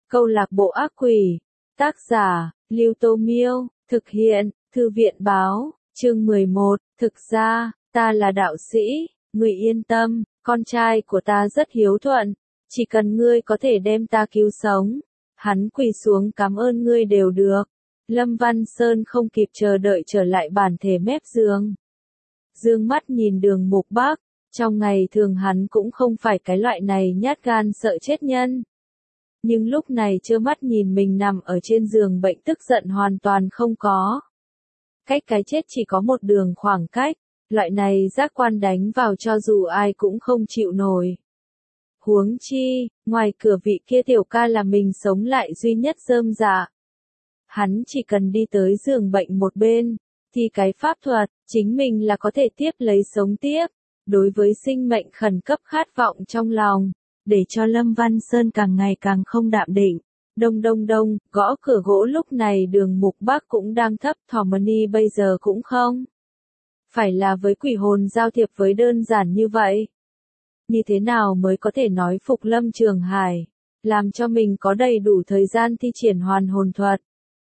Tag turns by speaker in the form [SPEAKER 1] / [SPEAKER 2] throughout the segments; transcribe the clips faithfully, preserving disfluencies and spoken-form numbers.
[SPEAKER 1] Câu lạc bộ ác quỷ. Tác giả, Lưu Tô Miêu. Thực hiện, Thư viện Báo. Chương mười một. Thực ra, ta là đạo sĩ, ngươi yên tâm, con trai của ta rất hiếu thuận. Chỉ cần ngươi có thể đem ta cứu sống, hắn quỳ xuống cảm ơn ngươi đều được. Lâm Văn Sơn không kịp chờ đợi trở lại bàn thề mép giường. Dương mắt nhìn Đường Mục Bắc, trong ngày thường hắn cũng không phải cái loại này nhát gan sợ chết nhân. Nhưng lúc này trơ mắt nhìn mình nằm ở trên giường bệnh tức giận hoàn toàn không có. Cách cái chết chỉ có một đường khoảng cách, loại này giác quan đánh vào cho dù ai cũng không chịu nổi. Huống chi, ngoài cửa vị kia tiểu ca là mình sống lại duy nhất rơm rạ. Hắn chỉ cần đi tới giường bệnh một bên, thì cái pháp thuật, chính mình là có thể tiếp lấy sống tiếp, đối với sinh mệnh khẩn cấp khát vọng trong lòng, để cho Lâm Văn Sơn càng ngày càng không đạm định. Đông đông đông, gõ cửa gỗ lúc này Đường Mục Bắc cũng đang thấp thỏm bây giờ cũng không. Phải là với quỷ hồn giao thiệp với đơn giản như vậy. Như thế nào mới có thể nói phục Lâm Trường Hải, làm cho mình có đầy đủ thời gian thi triển hoàn hồn thuật.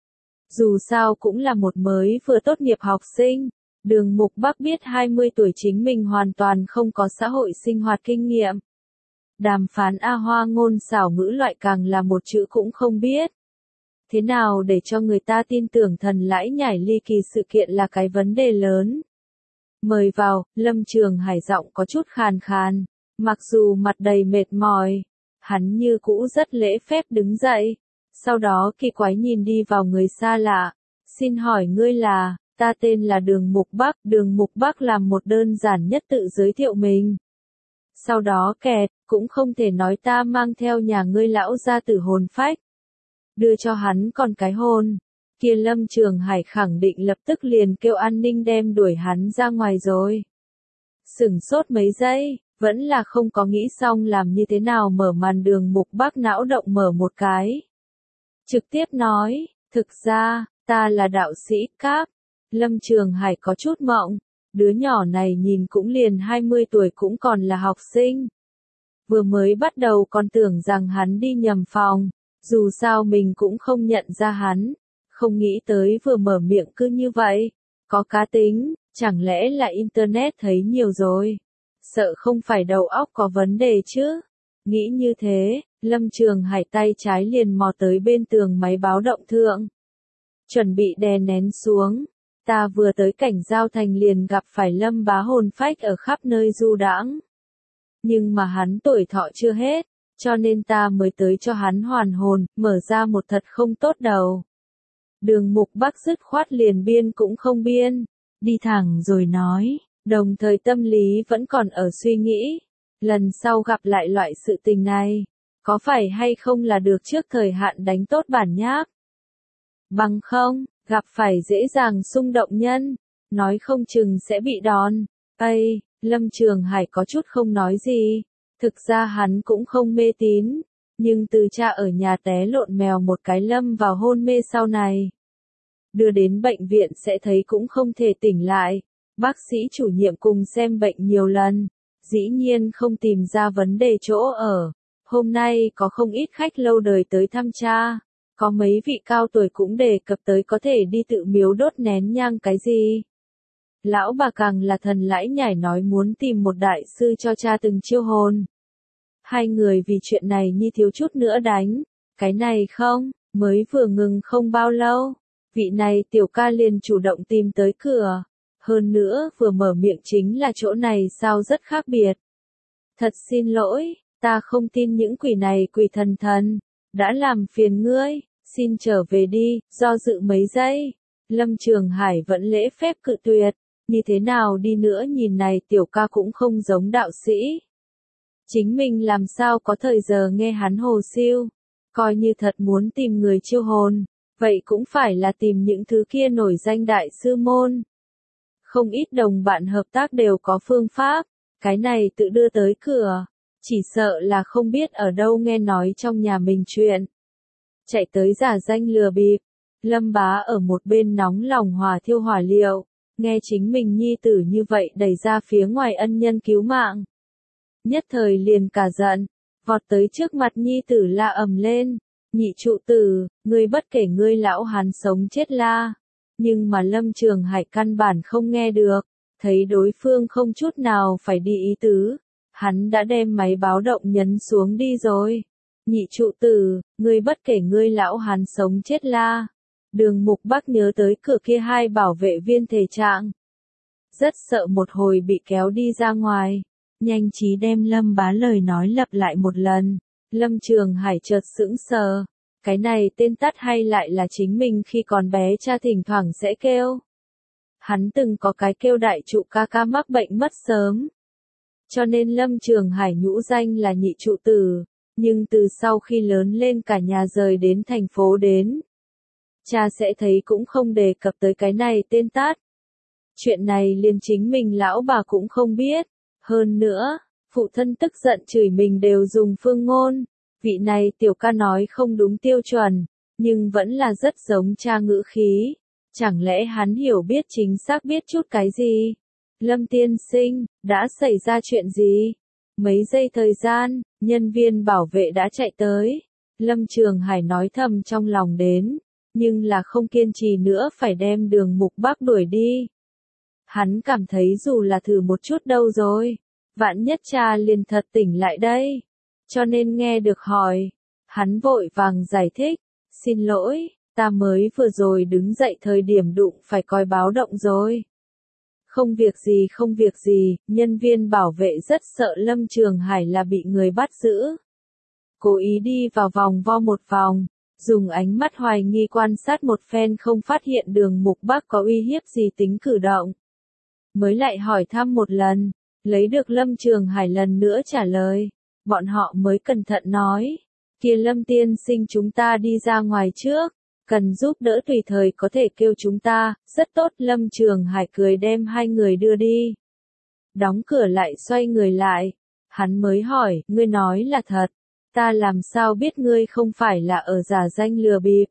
[SPEAKER 1] Dù sao cũng là một mới vừa tốt nghiệp học sinh, Đường Mục Bắc biết hai mươi tuổi chính mình hoàn toàn không có xã hội sinh hoạt kinh nghiệm. Đàm phán A Hoa ngôn xảo ngữ loại càng là một chữ cũng không biết. Thế nào để cho người ta tin tưởng thần lãi nhảy ly kỳ sự kiện là cái vấn đề lớn. Mời vào, Lâm Trường Hải giọng có chút khàn khàn, mặc dù mặt đầy mệt mỏi, hắn như cũ rất lễ phép đứng dậy. Sau đó kỳ quái nhìn đi vào người xa lạ, xin hỏi ngươi là, ta tên là Đường Mục Bắc, Đường Mục Bắc làm một đơn giản nhất tự giới thiệu mình. Sau đó kẹt, cũng không thể nói ta mang theo nhà ngươi lão gia tử hồn phách. Đưa cho hắn còn cái hồn. Kia Lâm Trường Hải khẳng định lập tức liền kêu an ninh đem đuổi hắn ra ngoài rồi. Sửng sốt mấy giây, vẫn là không có nghĩ xong làm như thế nào mở màn. Đường Mục Bắc não động mở một cái. Trực tiếp nói, thực ra, ta là đạo sĩ Cáp. Lâm Trường Hải có chút mộng, đứa nhỏ này nhìn cũng liền hai mươi tuổi cũng còn là học sinh. Vừa mới bắt đầu còn tưởng rằng hắn đi nhầm phòng, dù sao mình cũng không nhận ra hắn, không nghĩ tới vừa mở miệng cứ như vậy, có cá tính, chẳng lẽ là internet thấy nhiều rồi, sợ không phải đầu óc có vấn đề chứ. Nghĩ như thế, Lâm Trường Hải tay trái liền mò tới bên tường máy báo động thượng. Chuẩn bị đè nén xuống, ta vừa tới cảnh giao thành liền gặp phải Lâm bá hồn phách ở khắp nơi du đãng. Nhưng mà hắn tuổi thọ chưa hết, cho nên ta mới tới cho hắn hoàn hồn, mở ra một thật không tốt đầu. Đường Mục Bắc dứt khoát liền biên cũng không biên, đi thẳng rồi nói, đồng thời tâm lý vẫn còn ở suy nghĩ. Lần sau gặp lại loại sự tình này, có phải hay không là được trước thời hạn đánh tốt bản nháp? Bằng không, gặp phải dễ dàng xung động nhân, nói không chừng sẽ bị đòn. Ây, Lâm Trường Hải có chút không nói gì, thực ra hắn cũng không mê tín, nhưng từ cha ở nhà té lộn mèo một cái lâm vào hôn mê sau này. Đưa đến bệnh viện sẽ thấy cũng không thể tỉnh lại, bác sĩ chủ nhiệm cùng xem bệnh nhiều lần. Dĩ nhiên không tìm ra vấn đề chỗ ở. Hôm nay có không ít khách lâu đời tới thăm cha. Có mấy vị cao tuổi cũng đề cập tới có thể đi tự miếu đốt nén nhang cái gì. Lão bà càng là thần lãi nhảy nói muốn tìm một đại sư cho cha từng chiêu hồn. Hai người vì chuyện này như thiếu chút nữa đánh. Cái này không, mới vừa ngừng không bao lâu. Vị này tiểu ca liền chủ động tìm tới cửa. Hơn nữa, vừa mở miệng chính là chỗ này sao rất khác biệt. Thật xin lỗi, ta không tin những quỷ này quỷ thần thần. Đã làm phiền ngươi, xin trở về đi, do dự mấy giây. Lâm Trường Hải vẫn lễ phép cự tuyệt, như thế nào đi nữa nhìn này tiểu ca cũng không giống đạo sĩ. Chính mình làm sao có thời giờ nghe hắn hồ siêu, coi như thật muốn tìm người chiêu hồn, vậy cũng phải là tìm những thứ kia nổi danh đại sư môn. Không ít đồng bạn hợp tác đều có phương pháp, cái này tự đưa tới cửa, chỉ sợ là không biết ở đâu nghe nói trong nhà mình chuyện. Chạy tới giả danh lừa bịp, Lâm bá ở một bên nóng lòng hòa thiêu hỏa liệu, nghe chính mình nhi tử như vậy đẩy ra phía ngoài ân nhân cứu mạng. Nhất thời liền cả giận, vọt tới trước mặt nhi tử la ầm lên, Nhị trụ tử, ngươi bất kể ngươi lão hắn sống chết la. Nhưng mà Lâm Trường Hải căn bản không nghe được, thấy đối phương không chút nào phải đi ý tứ. Hắn đã đem máy báo động nhấn xuống đi rồi. Nhị trụ tử, ngươi bất kể ngươi lão hắn sống chết la. Đường Mục Bắc nhớ tới cửa kia hai bảo vệ viên thể trạng. Rất sợ một hồi bị kéo đi ra ngoài. Nhanh trí đem Lâm Bá lời nói lặp lại một lần. Lâm Trường Hải chợt sững sờ. Cái này tên tắt hay lại là chính mình khi còn bé cha thỉnh thoảng sẽ kêu. Hắn từng có cái kêu đại trụ ca ca mắc bệnh mất sớm. Cho nên Lâm Trường Hải nhũ danh là nhị trụ tử. Nhưng từ sau khi lớn lên cả nhà rời đến thành phố đến. Cha sẽ thấy cũng không đề cập tới cái này tên tát. Chuyện này liền chính mình lão bà cũng không biết. Hơn nữa, phụ thân tức giận chửi mình đều dùng phương ngôn. Vị này tiểu ca nói không đúng tiêu chuẩn, nhưng vẫn là rất giống cha ngữ khí. Chẳng lẽ hắn hiểu biết chính xác biết chút cái gì? Lâm tiên sinh, đã xảy ra chuyện gì? Mấy giây thời gian, nhân viên bảo vệ đã chạy tới. Lâm Trường Hải nói thầm trong lòng đến, nhưng là không kiên trì nữa phải đem Đường Mục Bắc đuổi đi. Hắn cảm thấy dù là thử một chút đâu rồi, vạn nhất cha liền thật tỉnh lại đây. Cho nên nghe được hỏi, hắn vội vàng giải thích, xin lỗi, ta mới vừa rồi đứng dậy thời điểm đụng phải còi báo động rồi. Không việc gì không việc gì, nhân viên bảo vệ rất sợ Lâm Trường Hải là bị người bắt giữ. Cố ý đi vào vòng vo một vòng, dùng ánh mắt hoài nghi quan sát một phen không phát hiện Đường Mục Bắc có uy hiếp gì tính cử động. Mới lại hỏi thăm một lần, lấy được Lâm Trường Hải lần nữa trả lời, bọn họ mới cẩn thận nói, kia Lâm tiên sinh chúng ta đi ra ngoài trước, cần giúp đỡ tùy thời có thể kêu chúng ta, rất tốt. Lâm Trường Hải cười đem hai người đưa đi. Đóng cửa lại xoay người lại, hắn mới hỏi, ngươi nói là thật, ta làm sao biết ngươi không phải là ở giả danh lừa bịp.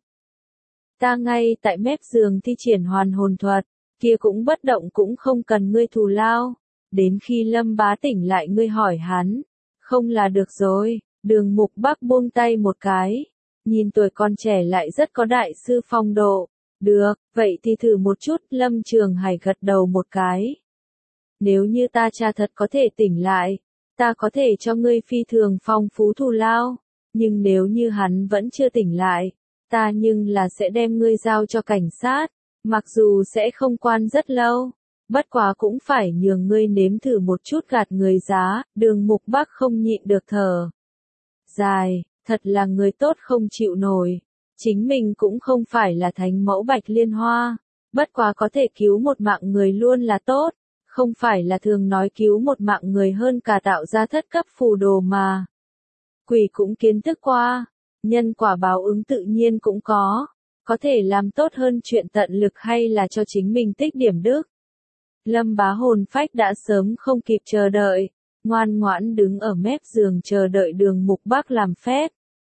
[SPEAKER 1] Ta ngay tại mép giường thi triển hoàn hồn thuật, kia cũng bất động cũng không cần ngươi thù lao, đến khi Lâm bá tỉnh lại ngươi hỏi hắn, không là được rồi. Đường Mục Bắc buông tay một cái, nhìn tuổi còn trẻ lại rất có đại sư phong độ. Được, vậy thì thử một chút. Lâm Trường Hải gật đầu một cái. Nếu như ta cha thật có thể tỉnh lại, ta có thể cho ngươi phi thường phong phú thù lao, nhưng nếu như hắn vẫn chưa tỉnh lại, ta nhưng là sẽ đem ngươi giao cho cảnh sát, mặc dù sẽ không quan rất lâu, bất quá cũng phải nhường ngươi nếm thử một chút gạt người giá. Đường Mục Bắc không nhịn được thở dài, thật là người tốt không chịu nổi. Chính mình cũng không phải là thánh mẫu Bạch Liên Hoa, bất quá có thể cứu một mạng người luôn là tốt, không phải là thường nói cứu một mạng người hơn cả tạo ra thất cấp phù đồ mà. Quỷ cũng kiến thức qua, nhân quả báo ứng tự nhiên cũng có, có thể làm tốt hơn chuyện tận lực hay là cho chính mình tích điểm đức. Lâm bá hồn phách đã sớm không kịp chờ đợi, ngoan ngoãn đứng ở mép giường chờ đợi Đường Mục Bắc làm phép.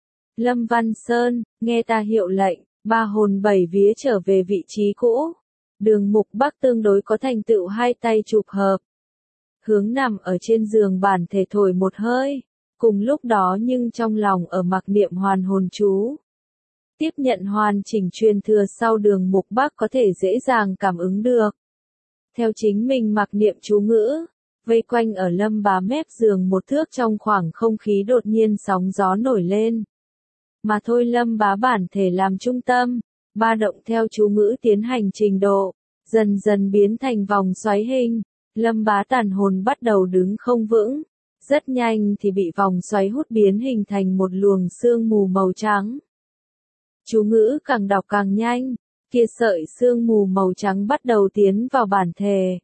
[SPEAKER 1] Lâm Văn Sơn, nghe ta hiệu lệnh, ba hồn bảy vía trở về vị trí cũ. Đường Mục Bắc tương đối có thành tựu hai tay chụp hợp. Hướng nằm ở trên giường bản thể thổi một hơi, cùng lúc đó nhưng trong lòng ở mặc niệm hoàn hồn chú. Tiếp nhận hoàn chỉnh truyền thừa sau Đường Mục Bắc có thể dễ dàng cảm ứng được. Theo chính mình mặc niệm chú ngữ, vây quanh ở Lâm bá mép giường một thước trong khoảng không khí đột nhiên sóng gió nổi lên. Mà thôi Lâm bá bản thể làm trung tâm, ba động theo chú ngữ tiến hành trình độ, dần dần biến thành vòng xoáy hình. Lâm bá tàn hồn bắt đầu đứng không vững, rất nhanh thì bị vòng xoáy hút biến hình thành một luồng sương mù màu trắng. Chú ngữ càng đọc càng nhanh, kia sợi sương mù màu trắng bắt đầu tiến vào bản thể.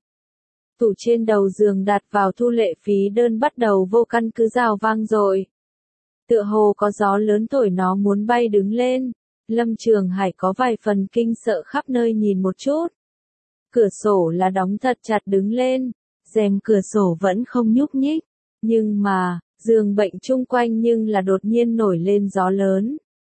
[SPEAKER 1] Tủ trên đầu giường đặt vào thu lệ phí đơn bắt đầu vô căn cứ rào vang rồi. Tựa hồ có gió lớn thổi nó muốn bay đứng lên. Lâm Trường Hải có vài phần kinh sợ khắp nơi nhìn một chút. Cửa sổ là đóng thật chặt đứng lên, rèm cửa sổ vẫn không nhúc nhích, nhưng mà, giường bệnh chung quanh nhưng là đột nhiên nổi lên gió lớn.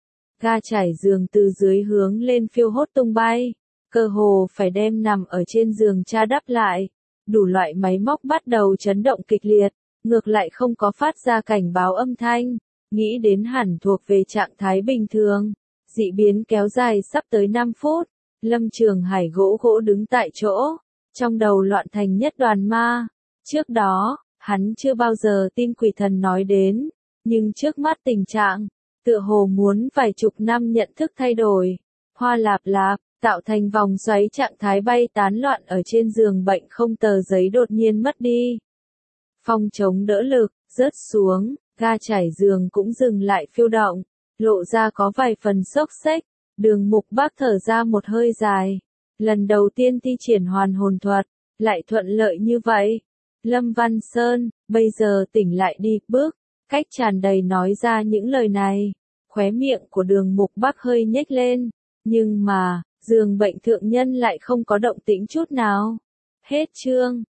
[SPEAKER 1] Ga trải giường từ dưới hướng lên phiêu hốt tung bay, cơ hồ phải đem nằm ở trên giường cha đắp lại. Đủ loại máy móc bắt đầu chấn động kịch liệt, ngược lại không có phát ra cảnh báo âm thanh. nghĩ đến hẳn thuộc về trạng thái bình thường. Dị biến kéo dài sắp tới năm phút, Lâm Trường Hải gỗ gỗ đứng tại chỗ, trong đầu loạn thành nhất đoàn ma. Trước đó, hắn chưa bao giờ tin quỷ thần nói đến, nhưng trước mắt tình trạng, tựa hồ muốn vài chục năm nhận thức thay đổi. Hoa lạp lạp, tạo thành vòng xoáy trạng thái bay tán loạn ở trên giường bệnh không tờ giấy đột nhiên mất đi. Phong chống đỡ lực, rớt xuống, ga trải giường cũng dừng lại phiêu động, lộ ra có vài phần xốc xếch. Đường Mục Bác thở ra một hơi dài. Lần đầu tiên thi triển hoàn hồn thuật, lại thuận lợi như vậy. Lâm Văn Sơn, bây giờ tỉnh lại đi, bước, cách tràn đầy nói ra những lời này. Khóe miệng của Đường Mục Bác hơi nhếch lên, nhưng mà, giường bệnh thượng nhân lại không có động tĩnh chút nào. Hết chương.